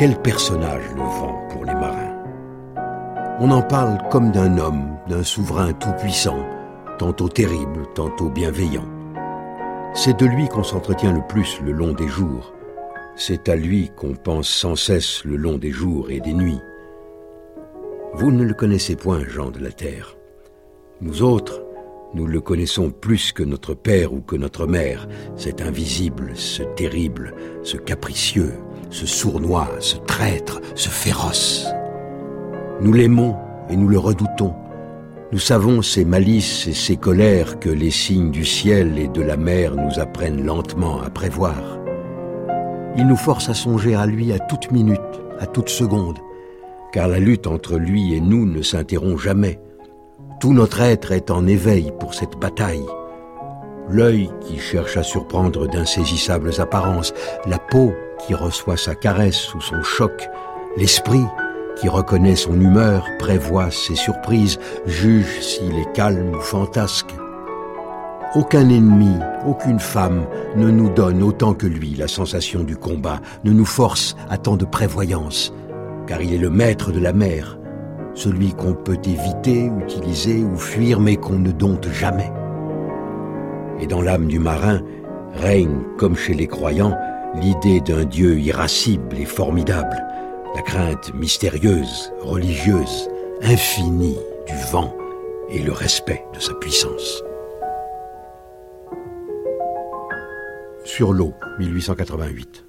Quel personnage le vent pour les marins! On en parle comme d'un homme, d'un souverain tout-puissant, tantôt terrible, tantôt bienveillant. C'est de lui qu'on s'entretient le plus le long des jours. C'est à lui qu'on pense sans cesse le long des jours et des nuits. Vous ne le connaissez point, gens de la terre. Nous autres, nous le connaissons plus que notre père ou que notre mère, cet invisible, ce terrible, ce capricieux, ce sournois, ce traître, ce féroce. Nous l'aimons et nous le redoutons. Nous savons ses malices et ses colères que les signes du ciel et de la mer nous apprennent lentement à prévoir. Il nous force à songer à lui à toute minute, à toute seconde, car la lutte entre lui et nous ne s'interrompt jamais. Tout notre être est en éveil pour cette bataille. L'œil qui cherche à surprendre d'insaisissables apparences, la peau qui reçoit sa caresse ou son choc, l'esprit qui reconnaît son humeur, prévoit ses surprises, juge s'il est calme ou fantasque. Aucun ennemi, aucune femme ne nous donne autant que lui la sensation du combat, ne nous force à tant de prévoyance, car il est le maître de la mer, celui qu'on peut éviter, utiliser ou fuir, mais qu'on ne dompte jamais. Et dans l'âme du marin règne, comme chez les croyants, l'idée d'un Dieu irascible et formidable, la crainte mystérieuse, religieuse, infinie du vent et le respect de sa puissance. Sur l'eau, 1888.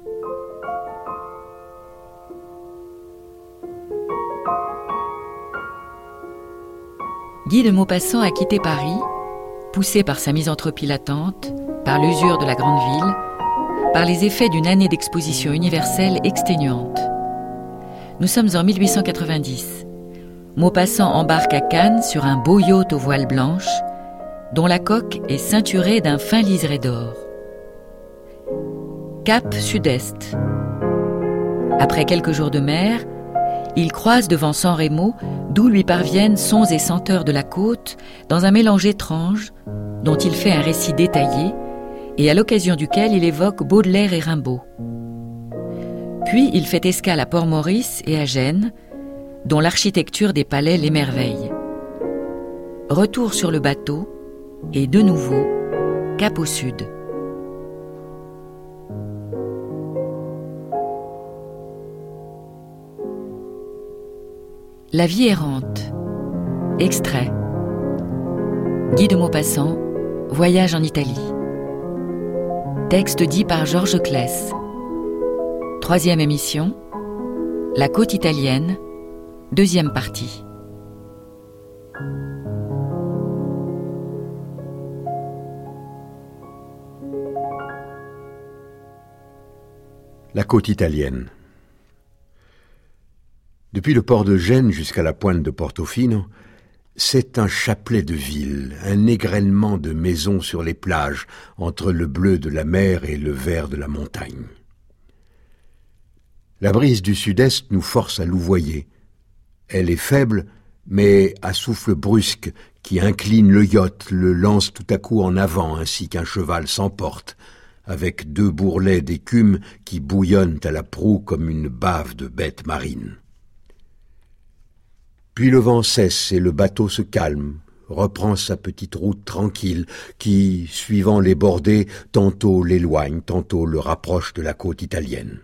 Guy de Maupassant a quitté Paris, poussé par sa misanthropie latente, par l'usure de la grande ville, par les effets d'une année d'exposition universelle exténuante. Nous sommes en 1890. Maupassant embarque à Cannes sur un beau yacht aux voiles blanches, dont la coque est ceinturée d'un fin liseré d'or. Cap sud-est. Après quelques jours de mer, il croise devant San Remo, d'où lui parviennent sons et senteurs de la côte, dans un mélange étrange, dont il fait un récit détaillé, et à l'occasion duquel il évoque Baudelaire et Rimbaud. Puis il fait escale à Port-Maurice et à Gênes, dont l'architecture des palais l'émerveille. Retour sur le bateau, et de nouveau, cap au sud. La vie errante. Extrait. Guy de Maupassant, Voyage en Italie. Texte dit par Georges Claes. 3e émission. La côte italienne. 2e partie. La côte italienne. Depuis le port de Gênes jusqu'à la pointe de Portofino, c'est un chapelet de villes, un égrènement de maisons sur les plages, entre le bleu de la mer et le vert de la montagne. La brise du sud-est nous force à louvoyer. Elle est faible, mais à souffle brusque, qui incline le yacht, le lance tout à coup en avant, ainsi qu'un cheval s'emporte, avec 2 bourrelets d'écume qui bouillonnent à la proue comme une bave de bête marine. Puis le vent cesse et le bateau se calme, reprend sa petite route tranquille qui, suivant les bordées, tantôt l'éloigne, tantôt le rapproche de la côte italienne.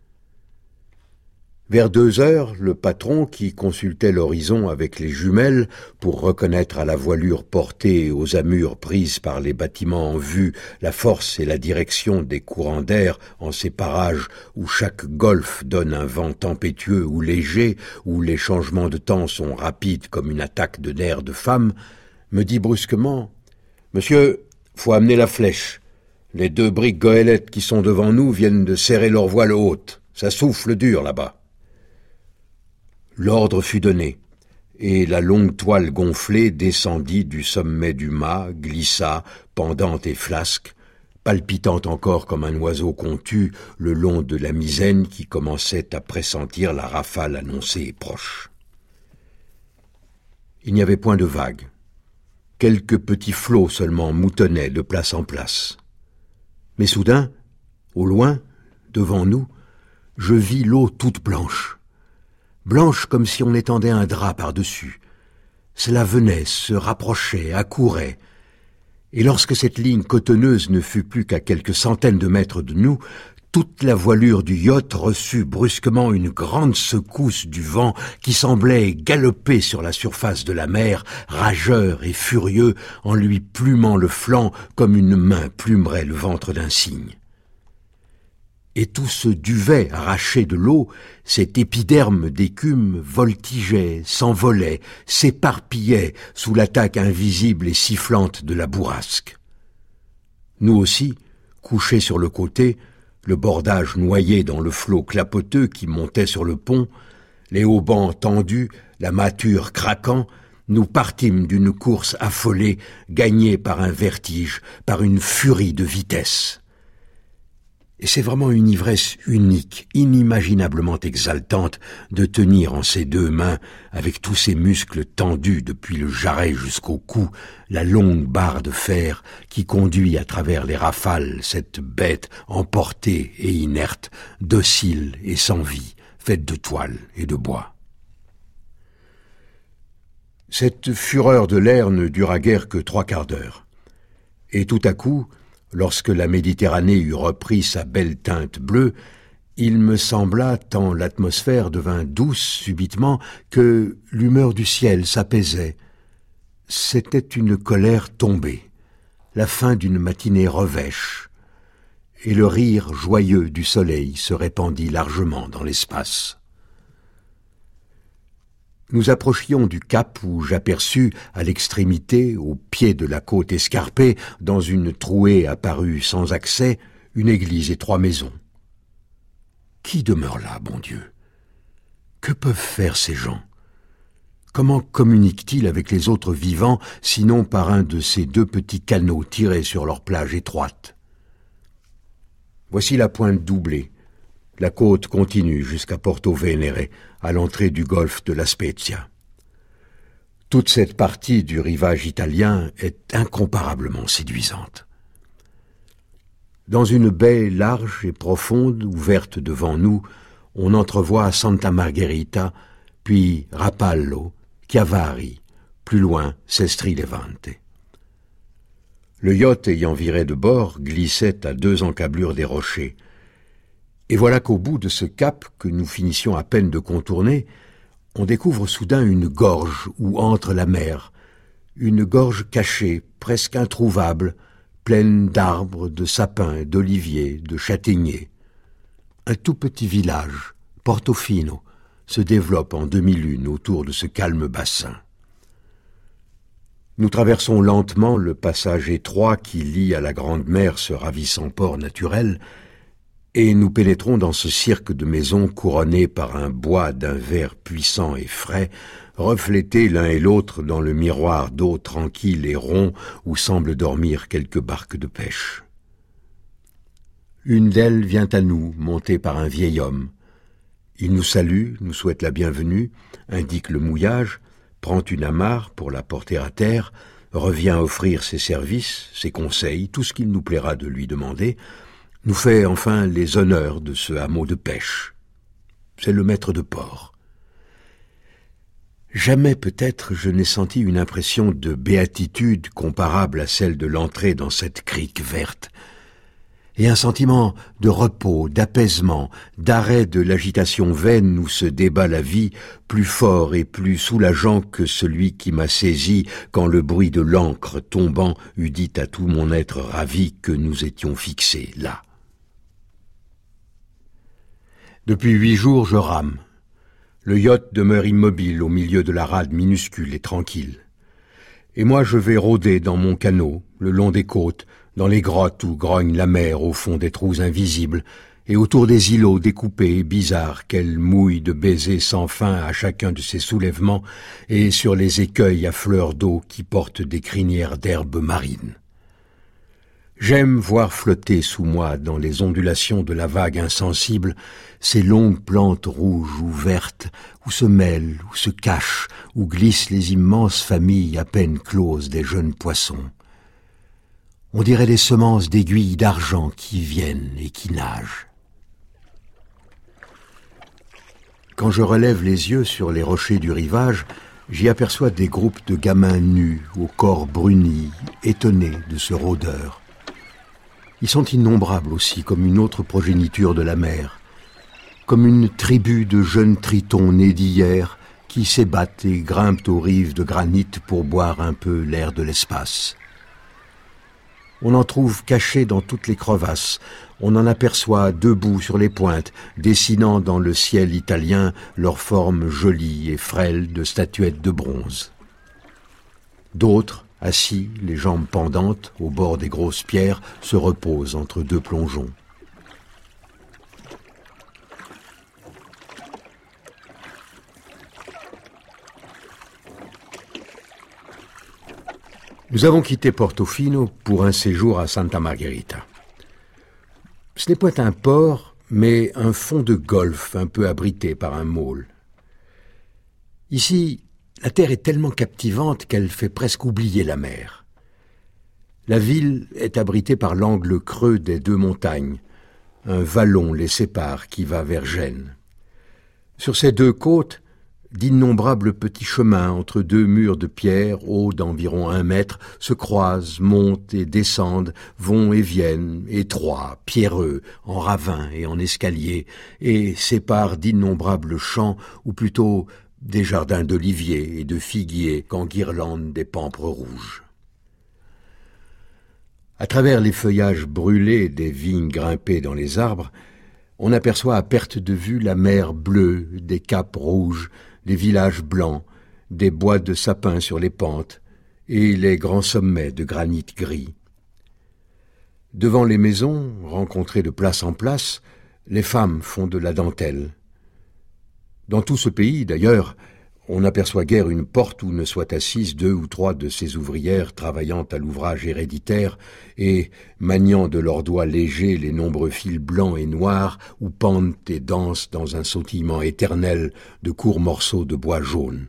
Vers 2 heures, le patron, qui consultait l'horizon avec les jumelles pour reconnaître à la voilure portée et aux amures prises par les bâtiments en vue la force et la direction des courants d'air en ces parages où chaque golfe donne un vent tempétueux ou léger, où les changements de temps sont rapides comme une attaque de nerfs de femme, me dit brusquement « Monsieur, faut amener la flèche. Les 2 briques goélettes qui sont devant nous viennent de serrer leur voile haute. Ça souffle dur là-bas. » L'ordre fut donné, et la longue toile gonflée descendit du sommet du mât, glissa, pendante et flasque, palpitant encore comme un oiseau qu'on tue le long de la misaine qui commençait à pressentir la rafale annoncée et proche. Il n'y avait point de vagues. Quelques petits flots seulement moutonnaient de place en place. Mais soudain, au loin, devant nous, je vis l'eau toute blanche. Blanche comme si on étendait un drap par-dessus. Cela venait, se rapprochait, accourait. Et lorsque cette ligne cotonneuse ne fut plus qu'à quelques centaines de mètres de nous, toute la voilure du yacht reçut brusquement une grande secousse du vent qui semblait galoper sur la surface de la mer, rageur et furieux, en lui plumant le flanc comme une main plumerait le ventre d'un cygne. Et tout ce duvet arraché de l'eau, cet épiderme d'écume voltigeait, s'envolait, s'éparpillait sous l'attaque invisible et sifflante de la bourrasque. Nous aussi, couchés sur le côté, le bordage noyé dans le flot clapoteux qui montait sur le pont, les haubans tendus, la mâture craquant, nous partîmes d'une course affolée, gagnée par un vertige, par une furie de vitesse. Et c'est vraiment une ivresse unique, inimaginablement exaltante, de tenir en ses deux mains, avec tous ses muscles tendus depuis le jarret jusqu'au cou, la longue barre de fer qui conduit à travers les rafales cette bête emportée et inerte, docile et sans vie, faite de toile et de bois. Cette fureur de l'air ne dura guère que 3 quarts d'heure. Et tout à coup, lorsque la Méditerranée eut repris sa belle teinte bleue, il me sembla, tant l'atmosphère devint douce subitement, que l'humeur du ciel s'apaisait. C'était une colère tombée, la fin d'une matinée revêche, et le rire joyeux du soleil se répandit largement dans l'espace. Nous approchions du cap où j'aperçus, à l'extrémité, au pied de la côte escarpée, dans une trouée apparue sans accès, une église et 3 maisons. Qui demeure là, bon Dieu? Que peuvent faire ces gens? Comment communiquent-ils avec les autres vivants, sinon par un de ces 2 petits canots tirés sur leur plage étroite? Voici la pointe doublée. La côte continue jusqu'à Porto Venere, à l'entrée du golfe de La Spezia. Toute cette partie du rivage italien est incomparablement séduisante. Dans une baie large et profonde, ouverte devant nous, on entrevoit Santa Margherita, puis Rapallo, Chiavari, plus loin Sestri Levante. Le yacht ayant viré de bord glissait à 2 encablures des rochers. Et voilà qu'au bout de ce cap que nous finissions à peine de contourner, on découvre soudain une gorge où entre la mer, une gorge cachée, presque introuvable, pleine d'arbres, de sapins, d'oliviers, de châtaigniers. Un tout petit village, Portofino, se développe en demi-lune autour de ce calme bassin. Nous traversons lentement le passage étroit qui lie à la grande mer ce ravissant port naturel, et nous pénétrons dans ce cirque de maisons couronnées par un bois d'un vert puissant et frais, reflétés l'un et l'autre dans le miroir d'eau tranquille et rond où semblent dormir quelques barques de pêche. Une d'elles vient à nous, montée par un vieil homme. Il nous salue, nous souhaite la bienvenue, indique le mouillage, prend une amarre pour la porter à terre, revient offrir ses services, ses conseils, tout ce qu'il nous plaira de lui demander, nous fait enfin les honneurs de ce hameau de pêche. C'est le maître de port. Jamais peut-être je n'ai senti une impression de béatitude comparable à celle de l'entrée dans cette crique verte, et un sentiment de repos, d'apaisement, d'arrêt de l'agitation vaine où se débat la vie, plus fort et plus soulageant que celui qui m'a saisi quand le bruit de l'ancre tombant eût dit à tout mon être ravi que nous étions fixés là. Depuis 8 jours, je rame. Le yacht demeure immobile au milieu de la rade minuscule et tranquille. Et moi je vais rôder dans mon canot, le long des côtes, dans les grottes où grogne la mer au fond des trous invisibles, et autour des îlots découpés et bizarres qu'elle mouille de baisers sans fin à chacun de ses soulèvements, et sur les écueils à fleurs d'eau qui portent des crinières d'herbes marines. J'aime voir flotter sous moi, dans les ondulations de la vague insensible, ces longues plantes rouges ou vertes, où se mêlent, où se cachent, où glissent les immenses familles à peine closes des jeunes poissons. On dirait les semences d'aiguilles d'argent qui viennent et qui nagent. Quand je relève les yeux sur les rochers du rivage, j'y aperçois des groupes de gamins nus, au corps bruni, étonnés de ce rôdeur. Ils sont innombrables aussi, comme une autre progéniture de la mer, comme une tribu de jeunes tritons nés d'hier qui s'ébattent et grimpent aux rives de granit pour boire un peu l'air de l'espace. On en trouve cachés dans toutes les crevasses, on en aperçoit debout sur les pointes, dessinant dans le ciel italien leurs formes jolies et frêles de statuettes de bronze. D'autres, assis, les jambes pendantes, au bord des grosses pierres, se reposent entre deux plongeons. Nous avons quitté Portofino pour un séjour à Santa Margherita. Ce n'est point un port, mais un fond de golfe un peu abrité par un môle. Ici, la terre est tellement captivante qu'elle fait presque oublier la mer. La ville est abritée par l'angle creux des deux montagnes. Un vallon les sépare qui va vers Gênes. Sur ces deux côtes, d'innombrables petits chemins entre deux murs de pierre hauts d'environ 1 mètre se croisent, montent et descendent, vont et viennent, étroits, pierreux, en ravins et en escaliers, et séparent d'innombrables champs, ou plutôt des jardins d'oliviers et de figuiers qu'enguirlandent des pampres rouges. À travers les feuillages brûlés des vignes grimpées dans les arbres, on aperçoit à perte de vue la mer bleue, des caps rouges, des villages blancs, des bois de sapins sur les pentes et les grands sommets de granit gris. Devant les maisons, rencontrées de place en place, les femmes font de la dentelle. Dans tout ce pays, d'ailleurs, on n'aperçoit guère une porte où ne soient assises 2 ou 3 de ces ouvrières travaillant à l'ouvrage héréditaire et maniant de leurs doigts légers les nombreux fils blancs et noirs où pendent et dansent dans un sautillement éternel de courts morceaux de bois jaune.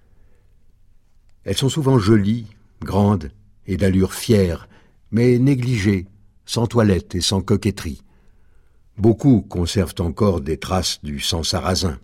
Elles sont souvent jolies, grandes et d'allure fière, mais négligées, sans toilette et sans coquetterie. Beaucoup conservent encore des traces du sang sarrasin.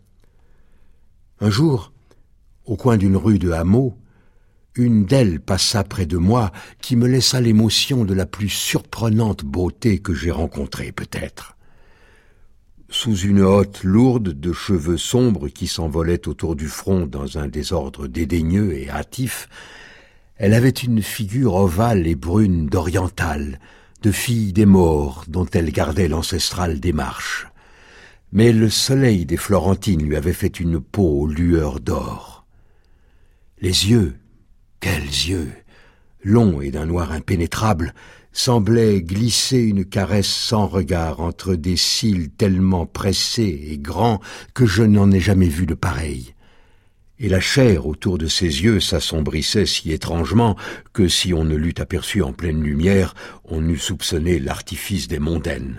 Un jour, au coin d'une rue de hameau, une d'elles passa près de moi qui me laissa l'émotion de la plus surprenante beauté que j'ai rencontrée peut-être. Sous une hotte lourde de cheveux sombres qui s'envolaient autour du front dans un désordre dédaigneux et hâtif, elle avait une figure ovale et brune d'orientale, de fille des morts dont elle gardait l'ancestrale démarche. Mais le soleil des Florentines lui avait fait une peau aux lueurs d'or. Les yeux, quels yeux, longs et d'un noir impénétrable, semblaient glisser une caresse sans regard entre des cils tellement pressés et grands que je n'en ai jamais vu de pareils. Et la chair autour de ses yeux s'assombrissait si étrangement que si on ne l'eût aperçue en pleine lumière, on eût soupçonné l'artifice des mondaines.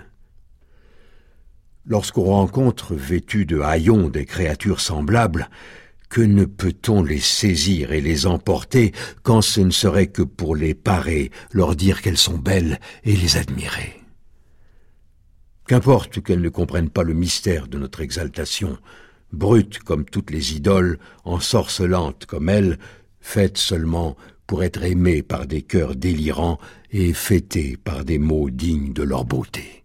Lorsqu'on rencontre vêtues de haillons des créatures semblables, que ne peut-on les saisir et les emporter quand ce ne serait que pour les parer, leur dire qu'elles sont belles et les admirer? Qu'importe qu'elles ne comprennent pas le mystère de notre exaltation, brutes comme toutes les idoles, ensorcelantes comme elles, faites seulement pour être aimées par des cœurs délirants et fêtées par des mots dignes de leur beauté.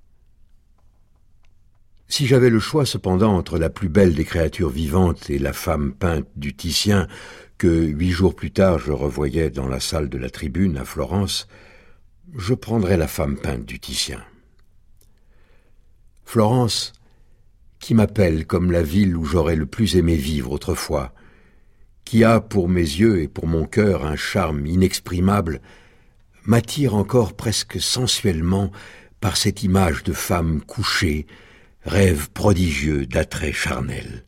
Si j'avais le choix cependant entre la plus belle des créatures vivantes et la femme peinte du Titien que 8 jours plus tard je revoyais dans la salle de la Tribune à Florence, je prendrais la femme peinte du Titien. Florence, qui m'appelle comme la ville où j'aurais le plus aimé vivre autrefois, qui a pour mes yeux et pour mon cœur un charme inexprimable, m'attire encore presque sensuellement par cette image de femme couchée, rêve prodigieux d'attrait charnel.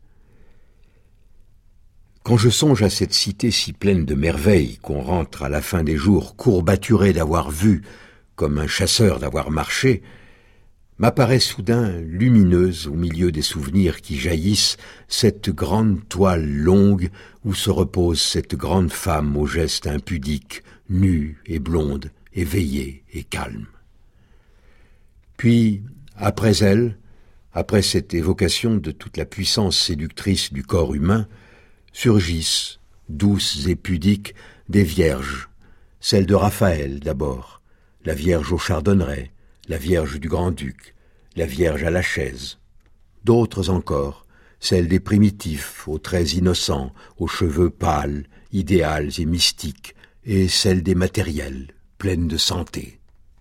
Quand je songe à cette cité si pleine de merveilles qu'on rentre à la fin des jours courbaturé d'avoir vu, comme un chasseur d'avoir marché, m'apparaît soudain lumineuse au milieu des souvenirs qui jaillissent cette grande toile longue où se repose cette grande femme au geste impudique, nue et blonde, éveillée et calme. Puis, après elle, après cette évocation de toute la puissance séductrice du corps humain, surgissent, douces et pudiques, des vierges, celle de Raphaël d'abord, la Vierge au chardonneret, la Vierge du Grand-Duc, la Vierge à la chaise. D'autres encore, celle des primitifs, aux traits innocents, aux cheveux pâles, idéales et mystiques, et celle des matériels, pleines de santé.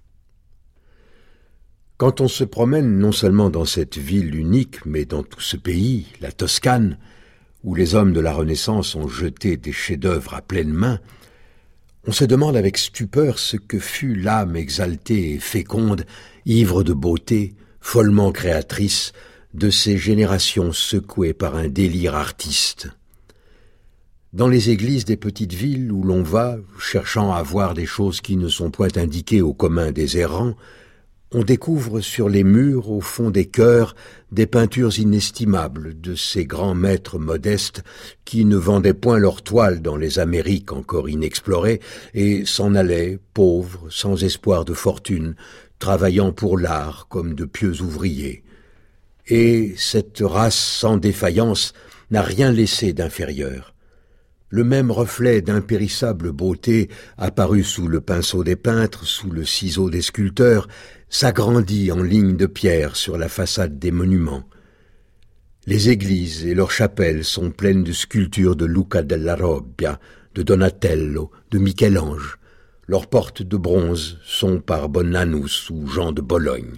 Quand on se promène non seulement dans cette ville unique, mais dans tout ce pays, la Toscane, où les hommes de la Renaissance ont jeté des chefs-d'œuvre à pleines mains, on se demande avec stupeur ce que fut l'âme exaltée et féconde, ivre de beauté, follement créatrice, de ces générations secouées par un délire artiste. Dans les églises des petites villes où l'on va, cherchant à voir des choses qui ne sont point indiquées au commun des errants, on découvre sur les murs, au fond des chœurs, des peintures inestimables de ces grands maîtres modestes qui ne vendaient point leurs toiles dans les Amériques encore inexplorées et s'en allaient, pauvres, sans espoir de fortune, travaillant pour l'art comme de pieux ouvriers. Et cette race sans défaillance n'a rien laissé d'inférieur. Le même reflet d'impérissable beauté apparu sous le pinceau des peintres, sous le ciseau des sculpteurs, s'agrandit en lignes de pierre sur la façade des monuments. Les églises et leurs chapelles sont pleines de sculptures de Luca della Robbia, de Donatello, de Michel-Ange. Leurs portes de bronze sont par Bonanus ou Jean de Bologne.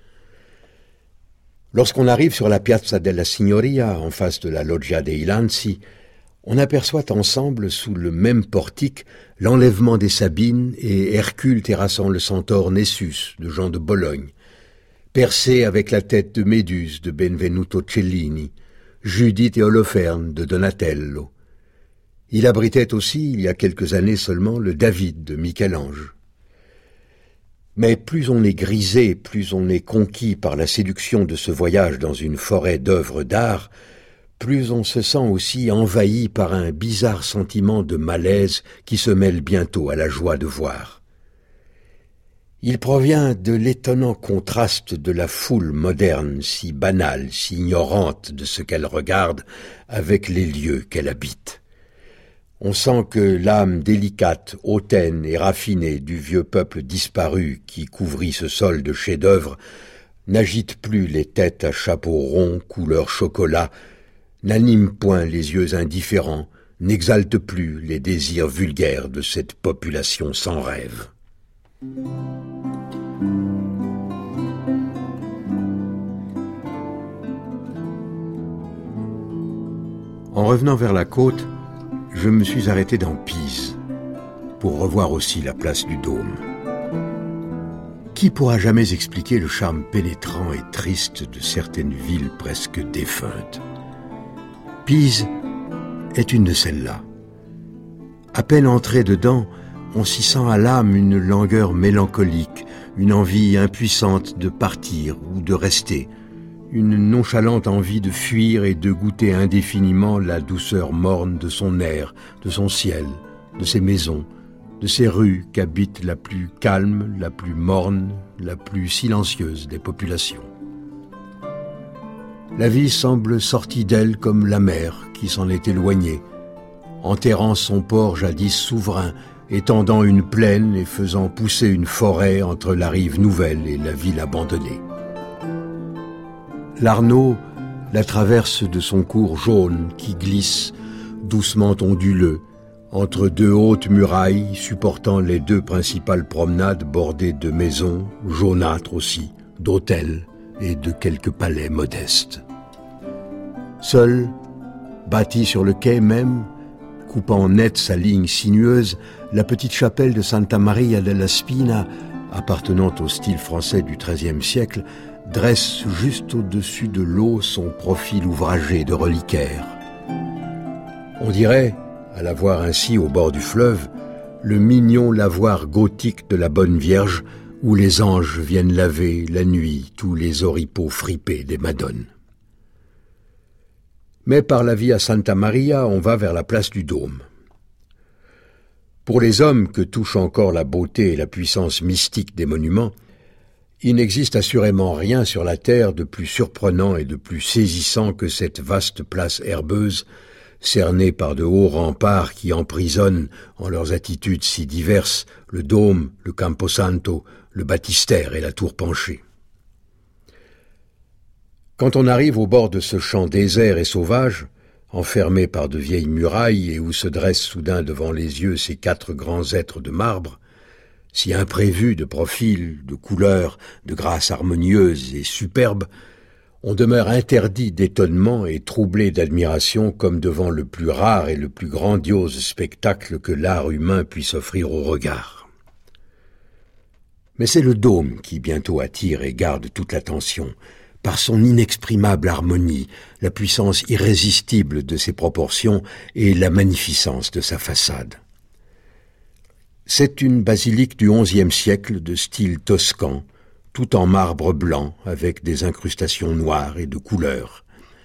Lorsqu'on arrive sur la Piazza della Signoria, en face de la Loggia dei Lanzi, on aperçoit ensemble, sous le même portique, l'enlèvement des Sabines et Hercule terrassant le centaure Nessus de Jean de Bologne, Persée avec la tête de Méduse de Benvenuto Cellini, Judith et Holoferne de Donatello. Il abritait aussi, il y a quelques années seulement, le David de Michel-Ange. Mais plus on est grisé, plus on est conquis par la séduction de ce voyage dans une forêt d'œuvres d'art, plus on se sent aussi envahi par un bizarre sentiment de malaise qui se mêle bientôt à la joie de voir. Il provient de l'étonnant contraste de la foule moderne, si banale, si ignorante de ce qu'elle regarde, avec les lieux qu'elle habite. On sent que l'âme délicate, hautaine et raffinée du vieux peuple disparu qui couvrit ce sol de chefs-d'œuvre n'agite plus les têtes à chapeau rond couleur chocolat, n'anime point les yeux indifférents, n'exalte plus les désirs vulgaires de cette population sans rêve. En revenant vers la côte, je me suis arrêté dans Pise, pour revoir aussi la place du Dôme. Qui pourra jamais expliquer le charme pénétrant et triste de certaines villes presque défuntes ? Pise est une de celles-là. À peine entré dedans, on s'y sent à l'âme une langueur mélancolique, une envie impuissante de partir ou de rester, une nonchalante envie de fuir et de goûter indéfiniment la douceur morne de son air, de son ciel, de ses maisons, de ces rues qu'habite la plus calme, la plus morne, la plus silencieuse des populations. La vie semble sortie d'elle comme la mer qui s'en est éloignée, enterrant son port jadis souverain, étendant une plaine et faisant pousser une forêt entre la rive nouvelle et la ville abandonnée. L'Arno la traverse de son cours jaune qui glisse, doucement onduleux, entre deux hautes murailles supportant les deux principales promenades bordées de maisons, jaunâtres aussi, d'hôtels et de quelques palais modestes. Seule, bâtie sur le quai même, coupant net sa ligne sinueuse, la petite chapelle de Santa Maria della Spina, appartenant au style français du XIIIe siècle, dresse juste au-dessus de l'eau son profil ouvragé de reliquaire. On dirait, à la voir ainsi au bord du fleuve, le mignon lavoir gothique de la Bonne Vierge où les anges viennent laver la nuit tous les oripeaux fripés des madones. Mais par la via Santa Maria, on va vers la place du Dôme. Pour les hommes que touche encore la beauté et la puissance mystique des monuments, Il n'existe assurément rien sur la terre de plus surprenant et de plus saisissant que cette vaste place herbeuse, cernée par de hauts remparts qui emprisonnent, en leurs attitudes si diverses, le dôme, le Camposanto, le baptistère et la tour penchée. Quand on arrive au bord de ce champ désert et sauvage, enfermé par de vieilles murailles et où se dressent soudain devant les yeux ces 4 grands êtres de marbre, si imprévus de profil, de couleur, de grâce harmonieuse et superbe, on demeure interdit d'étonnement et troublé d'admiration comme devant le plus rare et le plus grandiose spectacle que l'art humain puisse offrir au regard. Mais c'est le dôme qui bientôt attire et garde toute l'attention, par son inexprimable harmonie, la puissance irrésistible de ses proportions et la magnificence de sa façade. C'est une basilique du XIe siècle de style toscan, tout en marbre blanc avec des incrustations noires et de couleurs.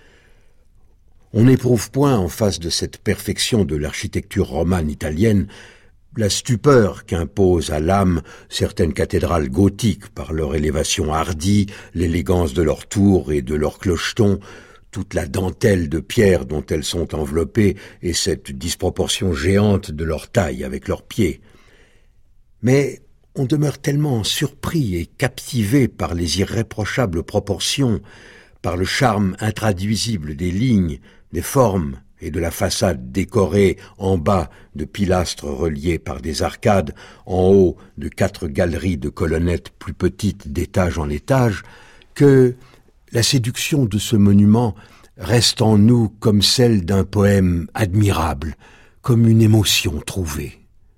On n'éprouve point en face de cette perfection de l'architecture romane italienne la stupeur qu'imposent à l'âme certaines cathédrales gothiques par leur élévation hardie, l'élégance de leurs tours et de leurs clochetons, toute la dentelle de pierre dont elles sont enveloppées et cette disproportion géante de leur taille avec leurs pieds. Mais on demeure tellement surpris et captivé par les irréprochables proportions, par le charme intraduisible des lignes, des formes et de la façade décorée en bas de pilastres reliés par des arcades, en haut de 4 galeries de colonnettes plus petites d'étage en étage, que la séduction de ce monument reste en nous comme celle d'un poème admirable, comme une émotion trouvée.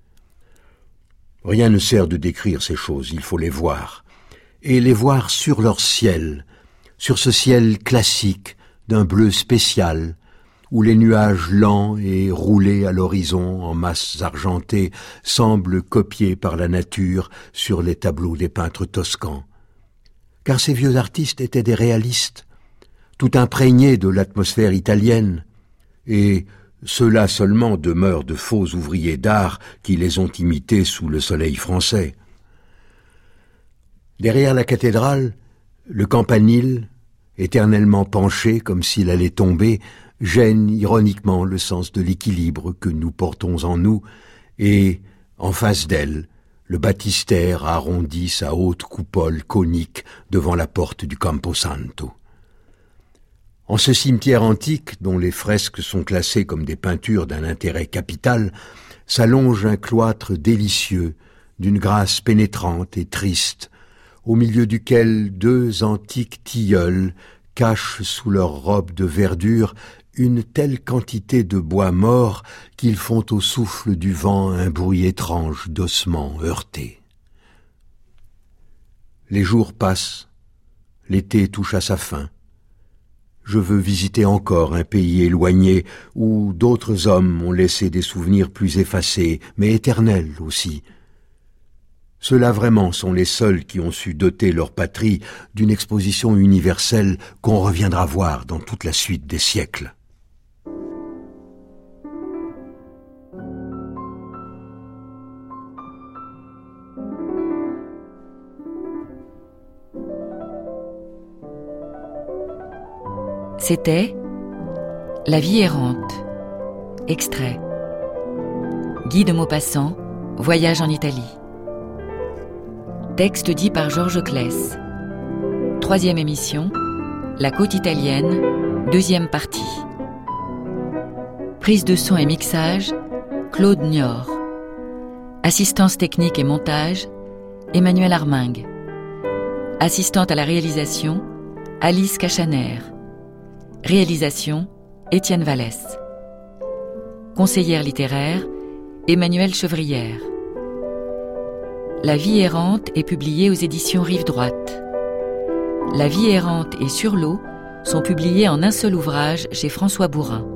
Rien ne sert de décrire ces choses, il faut les voir, et les voir sur leur ciel, sur ce ciel classique d'un bleu spécial, où les nuages lents et roulés à l'horizon en masses argentées semblent copiés par la nature sur les tableaux des peintres toscans. Car ces vieux artistes étaient des réalistes, tout imprégnés de l'atmosphère italienne, et ceux-là seulement demeurent de faux ouvriers d'art qui les ont imités sous le soleil français. Derrière la cathédrale, le campanile, éternellement penché comme s'il allait tomber, gêne ironiquement le sens de l'équilibre que nous portons en nous, et, en face d'elle, le baptistère arrondit sa haute coupole conique devant la porte du Camposanto. En ce cimetière antique, dont les fresques sont classées comme des peintures d'un intérêt capital, s'allonge un cloître délicieux, d'une grâce pénétrante et triste, au milieu duquel 2 antiques tilleuls cachent sous leurs robes de verdure une telle quantité de bois mort qu'ils font au souffle du vent un bruit étrange d'ossements heurtés. Les jours passent, l'été touche à sa fin. Je veux visiter encore un pays éloigné où d'autres hommes ont laissé des souvenirs plus effacés, mais éternels aussi. Ceux-là vraiment sont les seuls qui ont su doter leur patrie d'une exposition universelle qu'on reviendra voir dans toute la suite des siècles. C'était La vie errante. Extrait. Guy de Maupassant, Voyage en Italie. Texte dit par Georges Claes. 3e émission, La côte italienne, 2e partie. Prise de son et mixage, Claude Niort. Assistance technique et montage, Emmanuel Armingue. Assistante à la réalisation, Alice Cachaner. Réalisation, Étienne Vallès. Conseillère littéraire, Emmanuelle Chevrière. La vie errante est publiée aux éditions Rive Droite. La vie errante et Sur l'eau sont publiés en un seul ouvrage chez François Bourin.